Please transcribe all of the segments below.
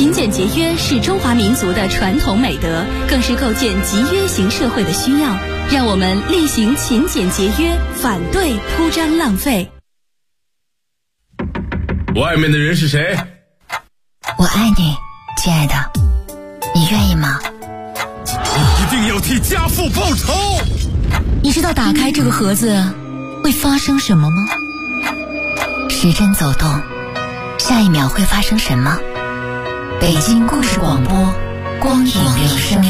勤俭节约是中华民族的传统美德，更是构建集约型社会的需要。让我们厉行勤俭节约，反对铺张浪费。 外面的人是谁？ 我爱你，亲爱的，你愿意吗？ 你一定要替家父报仇！ 你知道打开这个盒子会发生什么吗？时针走动，下一秒会发生什么？北京故事广播，光影留声。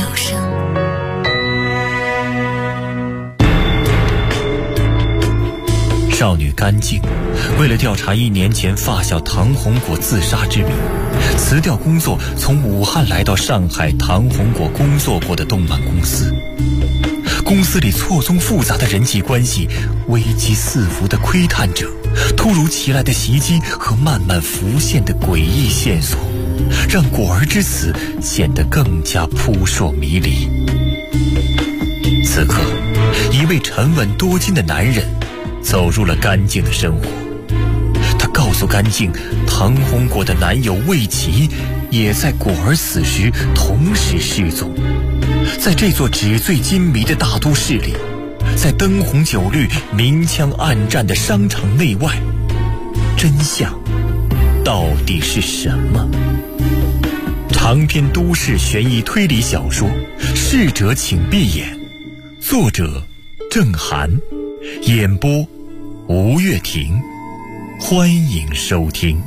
少女甘静为了调查1年前发小唐红果自杀之谜，辞掉工作，从武汉来到上海唐红果工作过的动漫公司。公司里错综复杂的人际关系，危机四伏的窥探者，突如其来的袭击和慢慢浮现的诡异线索，让果儿之死显得更加扑朔迷离。此刻，一位沉稳多金的男人走入了甘静的生活。他告诉甘静，唐红果的男友魏琪也在果儿死时同时失踪。在这座纸醉金迷的大都市里，在灯红酒绿、明枪暗战的商场内外，真相到底是什么？长篇都市悬疑推理小说《逝者请闭眼》，作者郑涵，演播吴月婷，欢迎收听。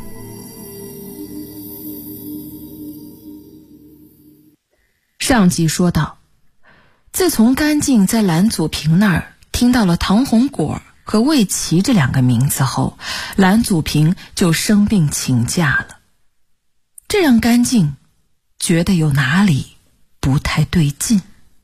上集说到，自从甘静在蓝祖平那儿听到了唐红果和魏琪这2个名字后，蓝祖平就生病请假了。这让甘静觉得有哪里不太对劲。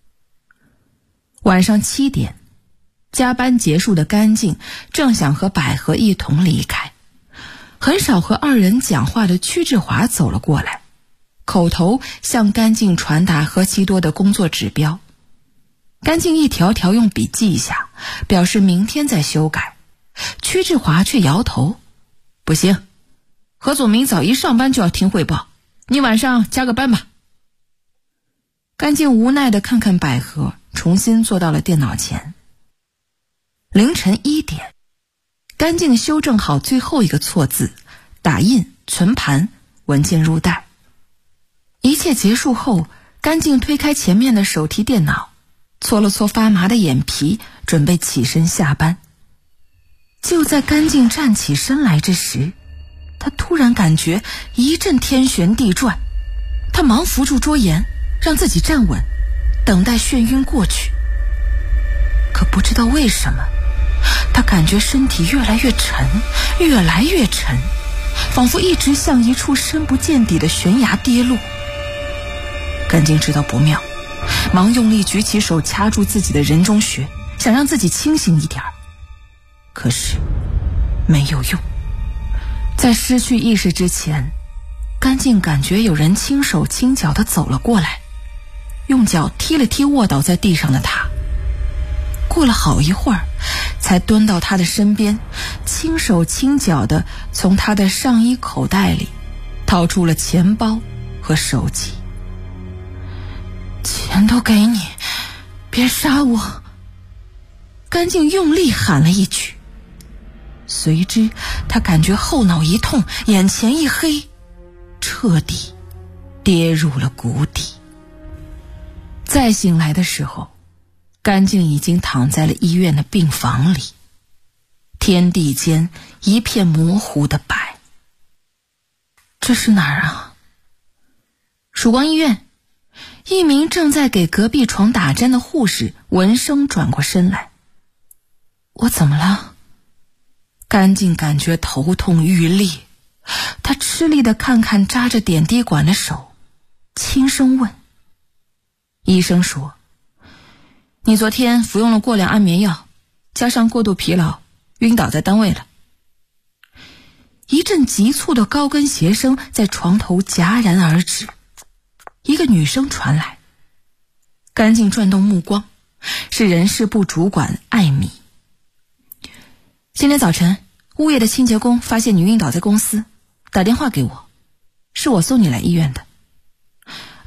晚上7点，加班结束的甘静正想和百合一同离开，很少和2人讲话的屈志华走了过来，口头向甘静传达何其多的工作指标。甘静一条条用笔记下，表示明天再修改。屈志华却摇头，不行，何总明早一上班就要听汇报，你晚上加个班吧。甘静无奈地看看百合，重新坐到了电脑前。凌晨1点，甘静修正好最后一个错字，打印、存盘，文件入袋。一切结束后，甘静推开前面的手提电脑，搓了搓发麻的眼皮，准备起身下班。就在甘静站起身来之时，她突然感觉一阵天旋地转，她忙扶住桌沿，让自己站稳，等待眩晕过去。可不知道为什么，她感觉身体越来越沉，越来越沉，仿佛一直向一处深不见底的悬崖跌落。甘静知道不妙，忙用力举起手掐住自己的人中穴，想让自己清醒一点。可是没有用。在失去意识之前，甘静感觉有人轻手轻脚地走了过来，用脚踢了踢卧倒在地上的他。过了好一会儿，才蹲到他的身边，轻手轻脚地从他的上衣口袋里掏出了钱包和手机。钱都给你，别杀我！甘静用力喊了一句，随之他感觉后脑一痛，眼前一黑，彻底跌入了谷底。再醒来的时候，甘静已经躺在了医院的病房里，天地间一片模糊的白。这是哪儿啊？曙光医院。一名正在给隔壁床打针的护士闻声转过身来。我怎么了？甘静感觉头痛欲裂，她吃力地看看扎着点滴管的手，轻声问。医生说，你昨天服用了过量安眠药，加上过度疲劳，晕倒在单位了。一阵急促的高跟鞋声在床头戛然而止，一个女声传来。甘静转动目光，是人事部主管艾米。今天早晨，物业的清洁工发现你晕倒在公司，打电话给我，是我送你来医院的。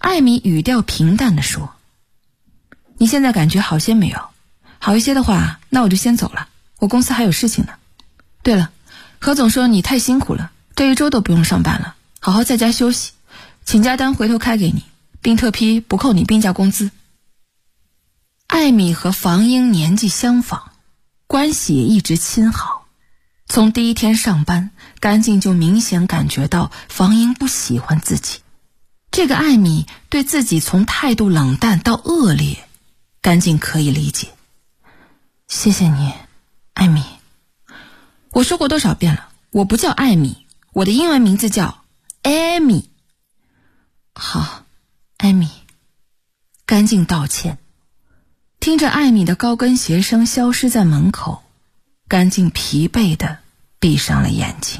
艾米语调平淡地说：“你现在感觉好些没有？好一些的话，那我就先走了，我公司还有事情呢。对了，何总说你太辛苦了，这一周都不用上班了，好好在家休息，请假单回头开给你，并特批不扣你病假工资。”艾米和房英年纪相仿，关系也一直亲好。从第一天上班，甘静就明显感觉到房英不喜欢自己。这个艾米对自己从态度冷淡到恶劣，甘静可以理解。谢谢你，艾米。我说过多少遍了，我不叫艾米，我的英文名字叫艾米。好，艾米。甘静道歉。听着艾米的高跟鞋声消失在门口，甘静疲惫地闭上了眼睛。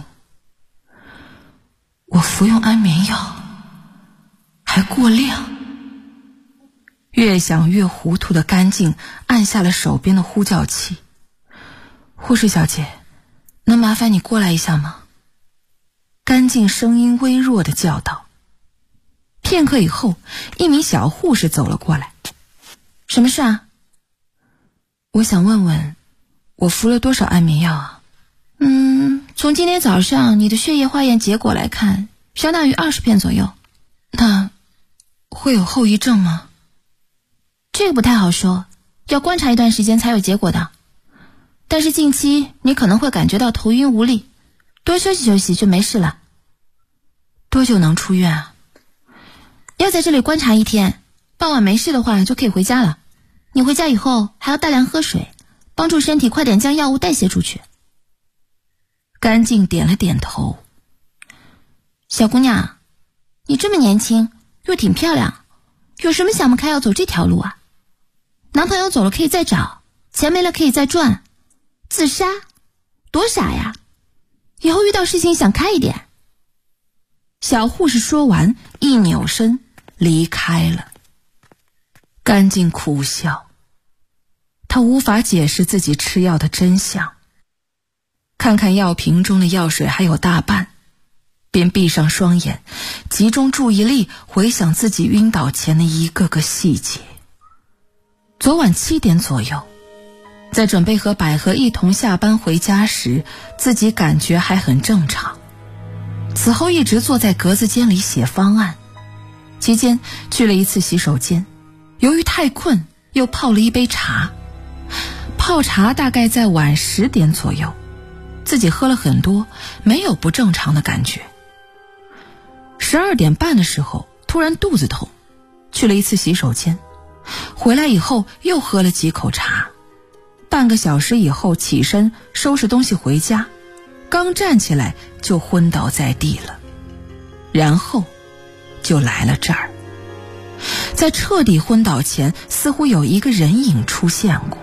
我服用安眠药还过量。越想越糊涂的甘静按下了手边的呼叫器。护士小姐，能麻烦你过来一下吗？甘静声音微弱地叫道。片刻以后，一名小护士走了过来。什么事啊？我想问问，我服了多少安眠药啊？从今天早上你的血液化验结果来看，相当于20片左右。那会有后遗症吗？这个不太好说，要观察一段时间才有结果的。但是近期你可能会感觉到头晕无力，多休息休息就没事了。多久能出院啊？要在这里观察1天，傍晚没事的话就可以回家了。你回家以后还要大量喝水，帮助身体快点将药物代谢出去。甘静点了点头。小姑娘，你这么年轻又挺漂亮，有什么想不开要走这条路啊？男朋友走了可以再找，钱没了可以再赚，自杀多傻呀，以后遇到事情想开一点。小护士说完一扭身离开了。甘静苦笑，她无法解释自己吃药的真相。看看药瓶中的药水还有大半，便闭上双眼，集中注意力回想自己晕倒前的一个个细节。昨晚7点左右，在准备和百合一同下班回家时，自己感觉还很正常。此后一直坐在格子间里写方案，期间去了一次洗手间，由于太困，又泡了一杯茶。泡茶大概在晚10点左右，自己喝了很多，没有不正常的感觉。12点半的时候，突然肚子痛，去了一次洗手间，回来以后又喝了几口茶。半个小时以后起身收拾东西回家，刚站起来就昏倒在地了，然后就来了这儿。在彻底昏倒前，似乎有一个人影出现过。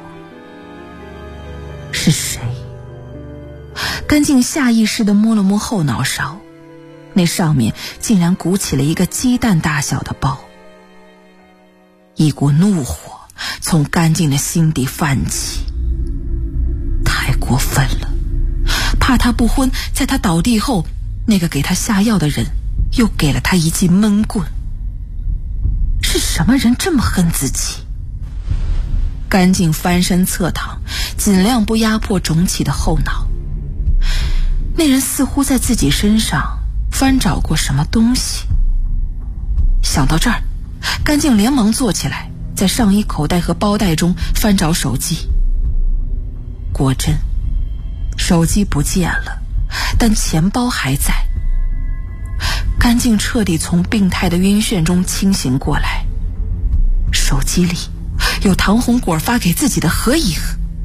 是谁？甘静下意识地摸了摸后脑勺，那上面竟然鼓起了一个鸡蛋大小的包。一股怒火从甘静的心底泛起，太过分了，怕他不昏，在他倒地后，那个给他下药的人又给了他一记闷棍。是什么人这么恨自己？甘静翻身侧躺，尽量不压迫肿起的后脑。那人似乎在自己身上翻找过什么东西。想到这儿，甘静连忙坐起来，在上衣口袋和包袋中翻找手机。果真，手机不见了，但钱包还在。甘静彻底从病态的晕眩中清醒过来，手机里有唐红果发给自己的合影。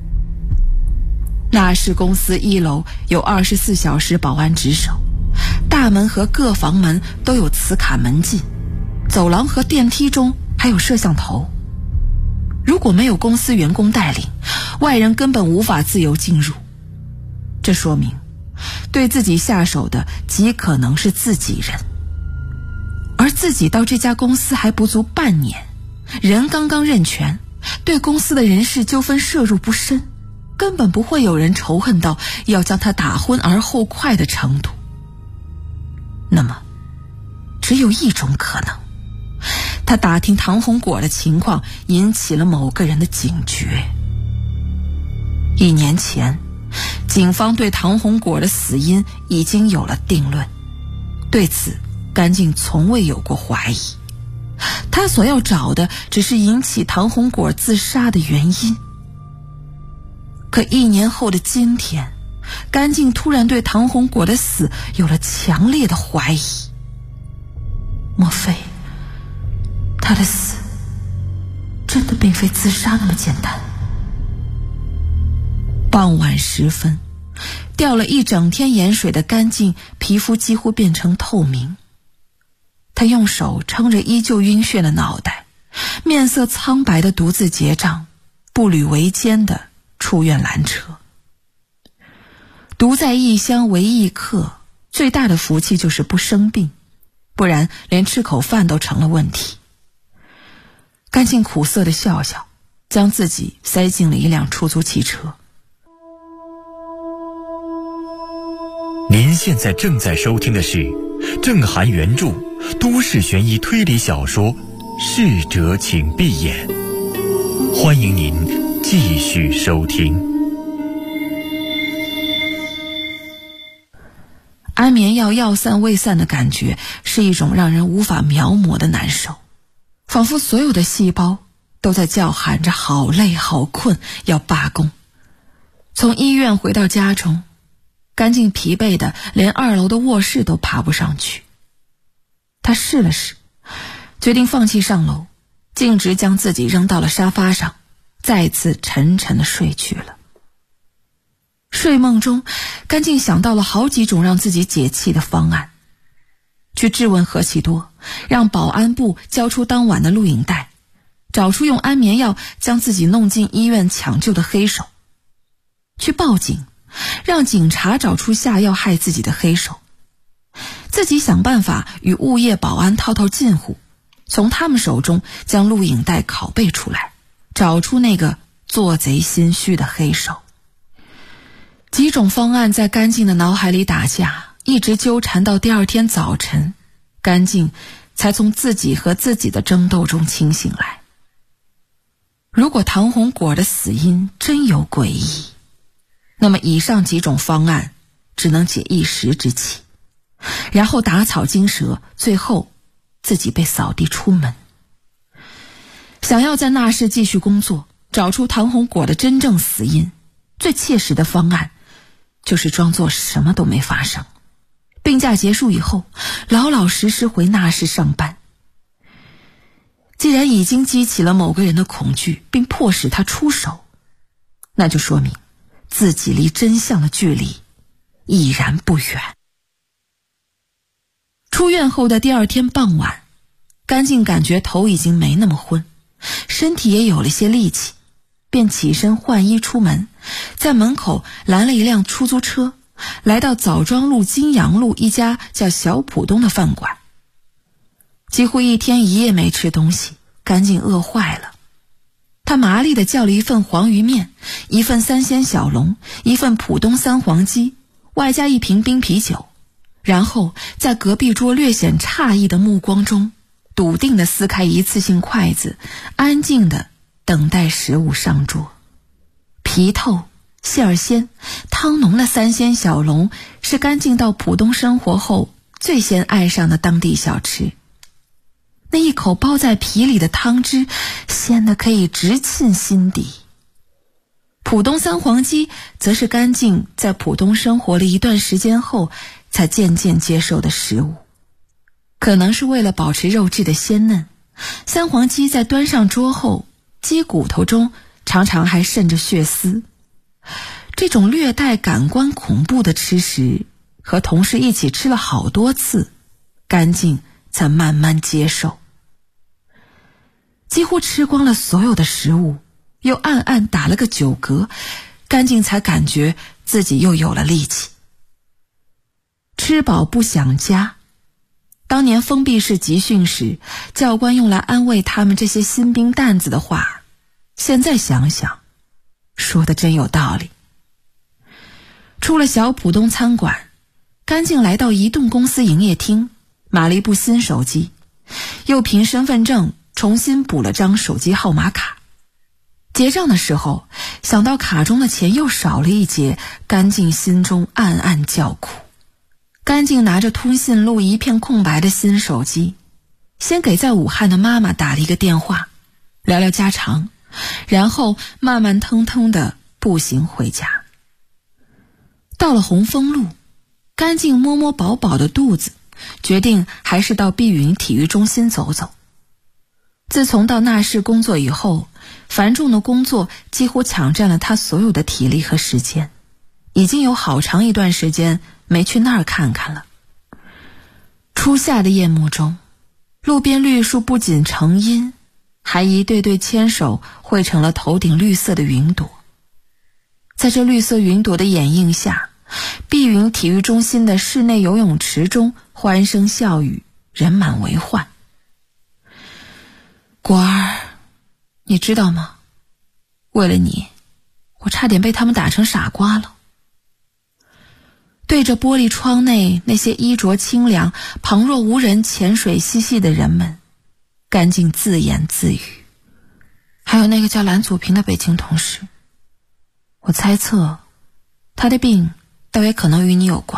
那是公司1楼有24小时保安值守，大门和各房门都有磁卡门禁，走廊和电梯中还有摄像头。如果没有公司员工带领，外人根本无法自由进入。这说明对自己下手的极可能是自己人，而自己到这家公司还不足半年，人刚刚认权，对公司的人事纠纷涉入不深，根本不会有人仇恨到要将他打昏而后快的程度。那么只有一种可能， 他打听唐红果的情况，引起了某个人的警觉。1年前，警方对唐红果的死因已经有了定论，对此甘静从未有过怀疑。他所要找的只是引起唐红果自杀的原因。可1年后的今天，甘静突然对唐红果的死有了强烈的怀疑。莫非他的死真的并非自杀那么简单？傍晚时分，掉了一整天盐水的甘静皮肤几乎变成透明。他用手撑着依旧晕眩的脑袋，面色苍白的独自结账，步履维艰的出院拦车。独在异乡为异客，最大的福气就是不生病，不然连吃口饭都成了问题。甘静苦涩的笑笑，将自己塞进了一辆出租汽车。 您现在正在收听的是郑涵原著都市悬疑推理小说《逝者请闭眼》，欢迎您继续收听。 安眠药药散未散的感觉是一种让人无法描摹的难受，仿佛所有的细胞都在叫喊着好累好困，要罢工。从医院回到家中，甘静疲惫的连2楼的卧室都爬不上去。他试了试，决定放弃上楼，径直将自己扔到了沙发上，再次沉沉的睡去了。睡梦中，甘静想到了好几种让自己解气的方案：去质问何其多，让保安部交出当晚的录影带，找出用安眠药将自己弄进医院抢救的黑手；去报警，让警察找出下药害自己的黑手；自己想办法与物业保安套套近乎，从他们手中将录影带拷贝出来，找出那个做贼心虚的黑手。几种方案在甘静的脑海里打架，一直纠缠到第2天早晨，甘静才从自己和自己的争斗中清醒来。如果唐红果的死因真有诡异，那么以上几种方案只能解一时之气，然后打草惊蛇，最后自己被扫地出门。想要在那市继续工作，找出唐红果的真正死因，最切实的方案就是装作什么都没发生，病假结束以后老老实实回那市上班。既然已经激起了某个人的恐惧，并迫使他出手，那就说明自己离真相的距离已然不远。出院后的第2天傍晚，甘静感觉头已经没那么昏，身体也有了些力气，便起身换衣出门，在门口拦了一辆出租车，来到枣庄路金阳路一家叫小浦东的饭馆。几乎1天1夜没吃东西，甘静饿坏了。他麻利地叫了一份黄鱼面，一份3鲜小笼，一份浦东3黄鸡，外加1瓶冰啤酒，然后在隔壁桌略显诧异的目光中，笃定地撕开一次性筷子，安静地等待食物上桌。皮透、馅儿鲜、汤浓的3鲜小笼是甘静到浦东生活后最先爱上的当地小吃。那一口包在皮里的汤汁鲜得可以直沁心底。浦东3黄鸡则是甘静在浦东生活了一段时间后才渐渐接受的食物。可能是为了保持肉质的鲜嫩，3黄鸡在端上桌后，鸡骨头中常常还渗着血丝。这种略带感官恐怖的吃食，和同事一起吃了好多次，甘静才慢慢接受。几乎吃光了所有的食物，又暗暗打了个9嗝，甘静才感觉自己又有了力气。吃饱不想家，当年封闭式集训时，教官用来安慰他们这些新兵蛋子的话，现在想想，说的真有道理。出了小浦东餐馆，甘静来到移动公司营业厅，买了一部新手机， 又凭身份证重新补了张手机号码卡。结账的时候，想到卡中的钱又少了一截，甘静心中暗暗叫苦。甘静拿着通讯录一片空白的新手机，先给在武汉的妈妈打了一个电话，聊聊家常，然后慢慢腾腾地步行回家。到了红枫路，甘静摸摸饱饱的肚子，决定还是到碧云体育中心走走。自从到那市工作以后，繁重的工作几乎抢占了他所有的体力和时间，已经有好长一段时间没去那儿看看了。初夏的夜幕中，路边绿树不仅成荫，还一对对牵手汇成了头顶绿色的云朵。在这绿色云朵的掩映下，碧云体育中心的室内游泳池中欢声笑语，人满为患。果儿，你知道吗？为了你，我差点被他们打成傻瓜了。对着玻璃窗内那些衣着清凉、旁若无人潜水嬉戏的人们，甘静自言自语。还有那个叫蓝祖平的北京同事，我猜测他的病倒也可能与你有关。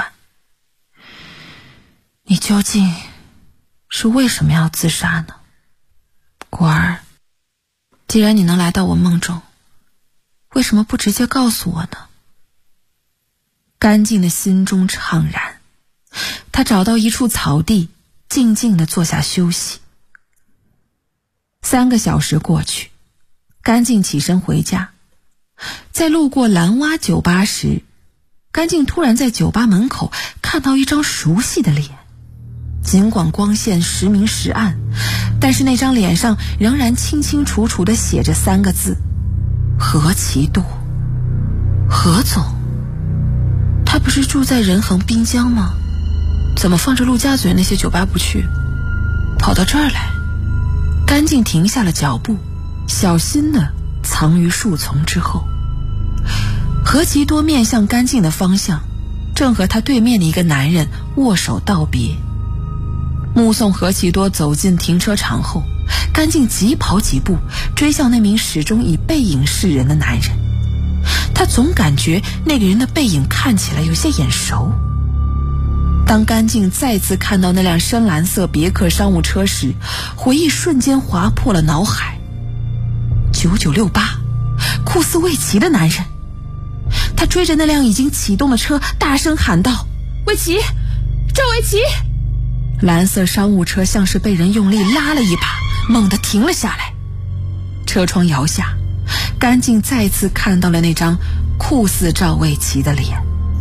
你究竟是为什么要自杀呢？果儿，既然你能来到我梦中，为什么不直接告诉我呢？甘静的心中怅然，他找到一处草地，静静地坐下休息。3个小时过去，甘静起身回家。在路过蓝蛙酒吧时，甘静突然在酒吧门口看到一张熟悉的脸。尽管光线时明时暗，但是那张脸上仍然清清楚楚地写着3个字：何其多。何总，他不是住在仁恒滨江吗？怎么放着陆家嘴那些酒吧不去，跑到这儿来？甘静停下了脚步，小心地藏于树丛之后。何其多面向甘静的方向，正和他对面的一个男人握手道别。目送何其多走进停车场后，甘静急跑几步，追向那名始终以背影示人的男人。他总感觉那个人的背影看起来有些眼熟。当甘静再次看到那辆深蓝色别克商务车时，回忆瞬间划破了脑海。9968，库斯魏奇的男人。他追着那辆已经启动的车大声喊道：魏奇，赵魏奇！蓝色商务车像是被人用力拉了一把，猛地停了下来。车窗摇下，甘静再次看到了那张酷似赵魏奇的脸。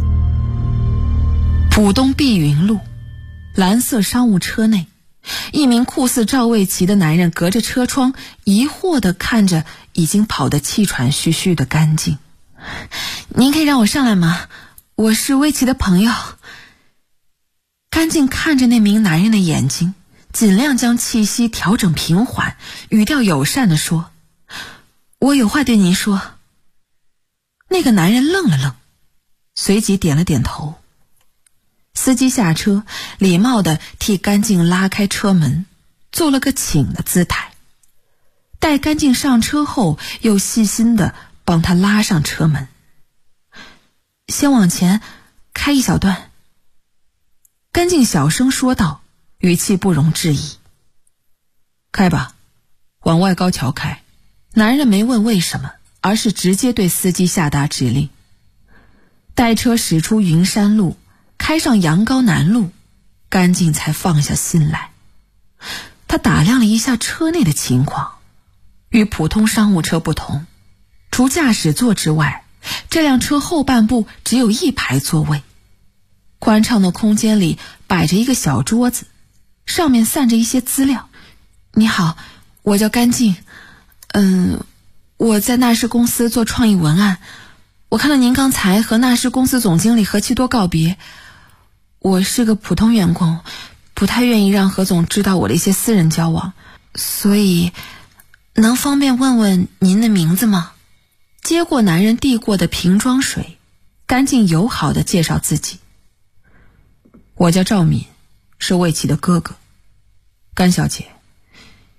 浦东碧云路，蓝色商务车内，一名酷似赵魏奇的男人隔着车窗疑惑地看着已经跑得气喘吁吁的甘静。您可以让我上来吗？我是魏奇的朋友。甘静看着那名男人的眼睛，尽量将气息调整平缓，语调友善地说：我有话对您说。那个男人愣了愣，随即点了点头。司机下车，礼貌地替甘静拉开车门，做了个请的姿态。待甘静上车后，又细心地帮他拉上车门。先往前开一小段。甘静小声说道，语气不容置疑。开吧，往外高桥开。男人没问为什么，而是直接对司机下达指令。待车驶出云山路，开上阳高南路，甘静才放下心来。他打量了一下车内的情况，与普通商务车不同，除驾驶座之外，这辆车后半部只有1排座位。宽敞的空间里摆着一个小桌子，上面散着一些资料。你好，我叫甘静，我在纳仕公司做创意文案。我看到您刚才和纳仕公司总经理何其多告别。我是个普通员工，不太愿意让何总知道我的一些私人交往，所以能方便问问您的名字吗？接过男人递过的瓶装水，甘静友好地介绍自己。我叫赵敏，是魏琪的哥哥。甘小姐，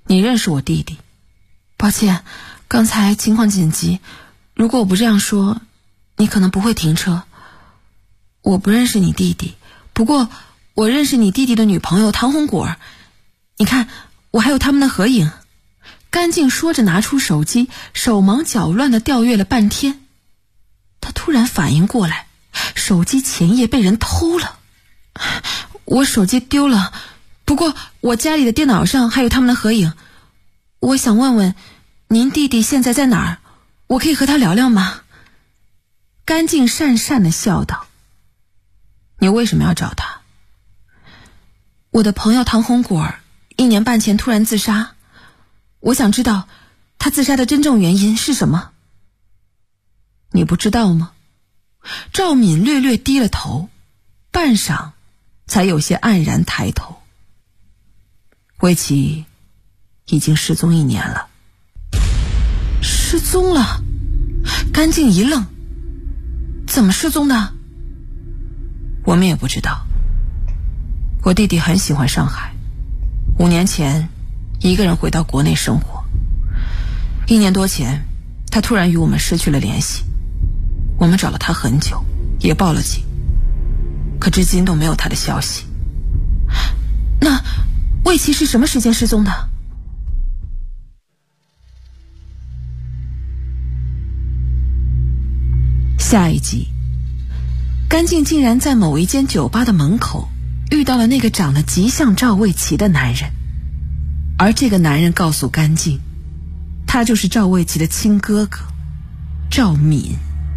你认识我弟弟？抱歉，刚才情况紧急，如果我不这样说，你可能不会停车。我不认识你弟弟，不过我认识你弟弟的女朋友唐红果儿，你看我还有他们的合影。甘静说着拿出手机，手忙脚乱地调阅了半天。他突然反应过来，手机前夜被人偷了。我手机丢了，不过我家里的电脑上还有他们的合影。我想问问您弟弟现在在哪儿，我可以和他聊聊吗？甘静讪讪地笑道。你为什么要找他？我的朋友唐红果儿1年半前突然自杀，我想知道他自杀的真正原因是什么。你不知道吗？赵敏略略低了头，半晌才有些黯然抬头。魏琪已经失踪1年了。失踪了？甘静一愣，怎么失踪的？我们也不知道。我弟弟很喜欢上海，5年前一个人回到国内生活。1年多前他突然与我们失去了联系，我们找了他很久，也报了警，可至今都没有他的消息。那魏琪是什么时间失踪的？下一集，甘静竟然在某一间酒吧的门口遇到了那个长得极像赵魏琪的男人，而这个男人告诉甘静，他就是赵魏琪的亲哥哥赵敏。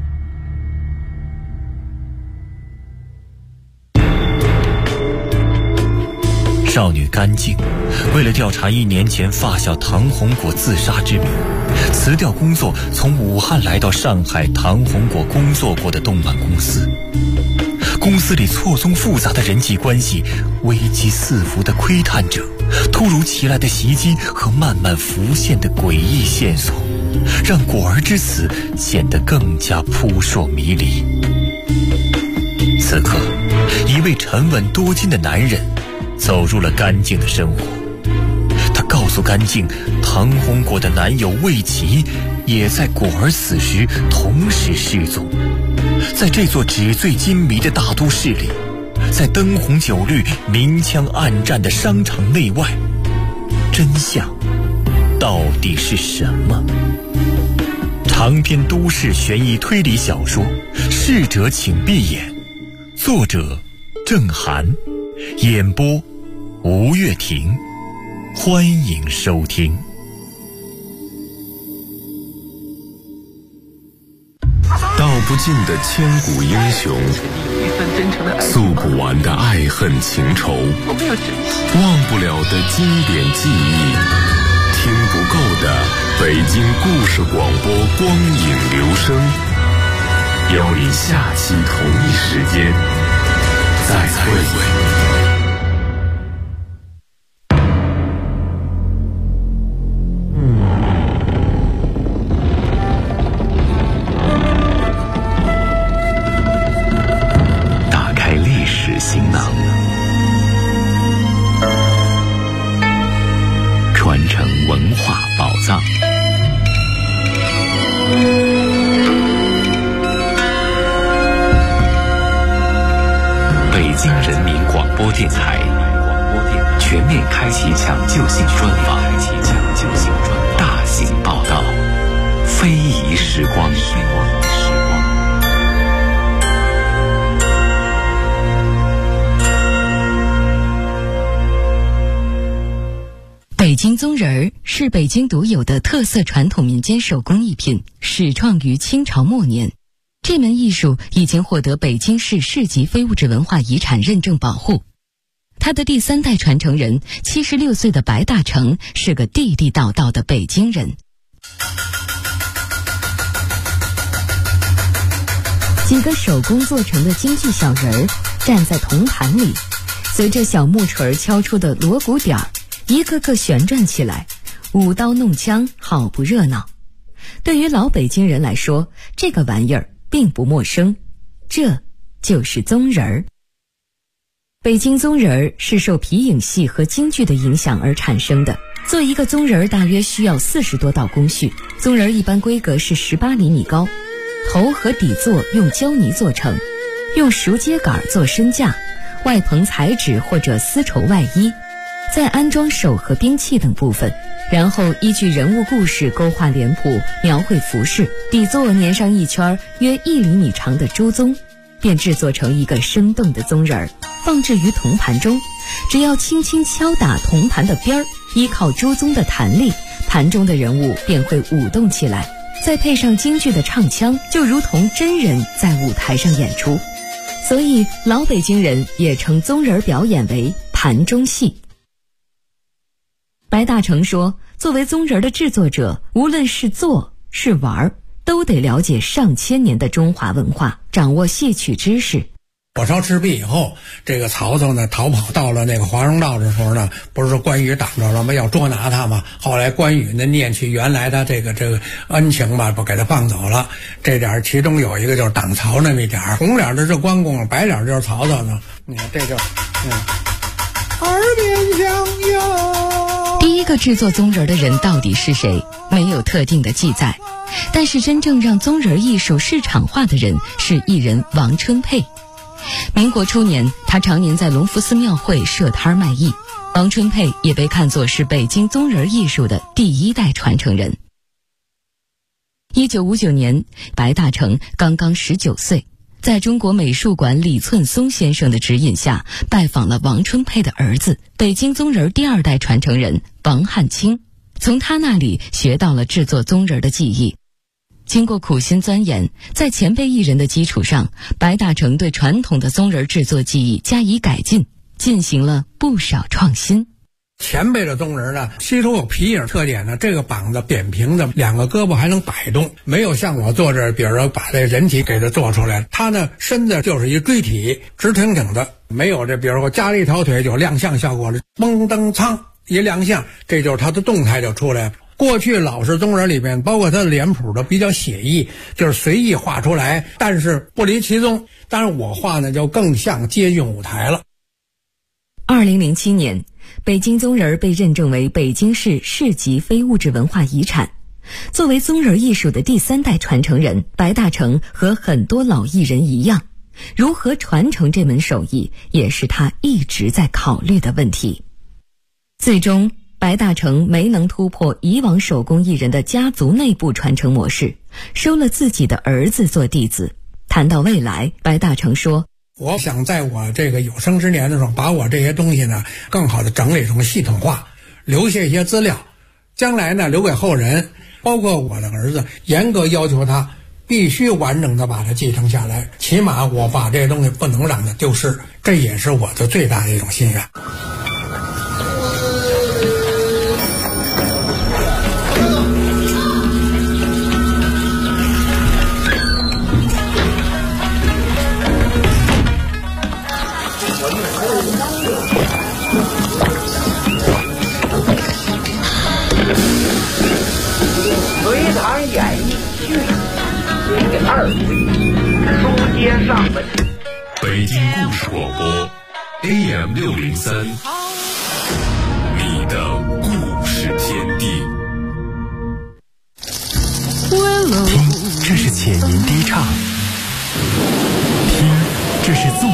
少女甘静为了调查1年前发小唐红果自杀之谜，辞掉工作，从武汉来到上海唐红果工作过的动漫公司。公司里错综复杂的人际关系，危机四伏的窥探者，突如其来的袭击和慢慢浮现的诡异线索，让果儿之死显得更加扑朔迷离。此刻，一位沉稳多金的男人走入了甘静的生活。他告诉甘静，唐红果的男友魏琪也在果儿死时同时失踪。在这座纸醉金迷的大都市里，在灯红酒绿、明枪暗战的商场内外，真相到底是什么？长篇都市悬疑推理小说《逝者请闭眼》，作者郑涵，演播吴月婷，欢迎收听。 道不尽的千古英雄，诉不完的爱恨情仇，忘不了的经典记忆，听不够的北京故事广播光影留声。邀你下期同一时间再会。行囊，传承文化宝藏。北京人民广播电台全面开启抢救性专访，大型报道，非遗时光。 北京宗人儿是北京独有的特色传统民间手工艺品，始创于清朝末年。这门艺术已经获得北京市市级非物质文化遗产认证保护。他的第3代传承人76岁的白大成是个地地道道的北京人。几个手工做成的京剧小人儿站在铜盘里，随着小木锤敲出的锣鼓点儿，一个个旋转起来，舞刀弄枪，好不热闹。对于老北京人来说，这个玩意儿并不陌生，这就是宗人儿。北京宗人儿是受皮影戏和京剧的影响而产生的， 做一个棕人大约需要40多道工序。棕人一般规格是18厘米高，头和底座用胶泥做成，用熟秸秆做身架，外棚彩纸或者丝绸外衣，再安装手和兵器等部分，然后依据人物故事勾画脸谱，描绘服饰，底座粘上一圈约1厘米长的猪鬃，便制作成一个生动的棕人，放置于铜盘中。只要轻轻敲打铜盘的边儿，依靠猪鬃的弹力，盘中的人物便会舞动起来，再配上京剧的唱腔，就如同真人在舞台上演出。所以老北京人也称棕人表演为盘中戏。白大成说，作为棕人的制作者，无论是做是玩，都得了解上千年的中华文化，掌握戏曲知识。 火烧赤壁以后，这个曹操呢逃跑到了那个华容道的时候呢，不是说关羽挡着了吗？要捉拿他吗？后来关羽呢念起原来的这个恩情吧，不给他放走了。这点其中有一个就是挡曹那么一点，红脸的是关公，白脸就是曹操呢。你看这就耳边响哟。 第一个制作棕人的人到底是谁？没有特定的记载，但是真正让棕人艺术市场化的人是艺人王春佩。民国初年，他常年在隆福寺庙会设摊卖艺。王春佩也被看作是北京棕人艺术的第1代传承人。1959年，白大成刚刚19岁，在中国美术馆李寸松先生的指引下，拜访了王春佩的儿子，北京棕人第2代传承人王汉卿，从他那里学到了制作棕人的技艺。经过苦心钻研，在前辈艺人的基础上，白大成对传统的棕人制作技艺加以改进，进行了不少创新。 前辈的棕人呢，稀疏有皮影特点呢，这个膀子扁平的，2个胳膊还能摆动，没有像我做这，比如说把这人体给它做出来，他呢身子就是一锥体，直挺挺的，没有这比如说加了一条腿有亮相效果了，蹦蹬苍一亮相，这就是他的动态就出来了。过去老式棕人里面，包括他的脸谱都比较写意，就是随意画出来，但是不离其宗。当然我画呢就更像接近舞台了。 2007年，北京棕人被认证为北京市市级非物质文化遗产。作为棕人艺术的第3代传承人，白大成和很多老艺人一样，如何传承这门手艺，也是他一直在考虑的问题。最终白大成没能突破以往手工艺人的家族内部传承模式，收了自己的儿子做弟子。谈到未来，白大成说， 我想在我这个有生之年的时候，把我这些东西呢更好的整理成系统化，留下一些资料，将来呢留给后人，包括我的儿子，严格要求他必须完整的把它继承下来，起码我把这些东西不能让它丢失，这也是我的最大的一种心愿。 隋唐演艺剧第2回，书接上文。 北京故事广播 AM603，你的故事天地。 听，这是浅吟低唱；听，这是纵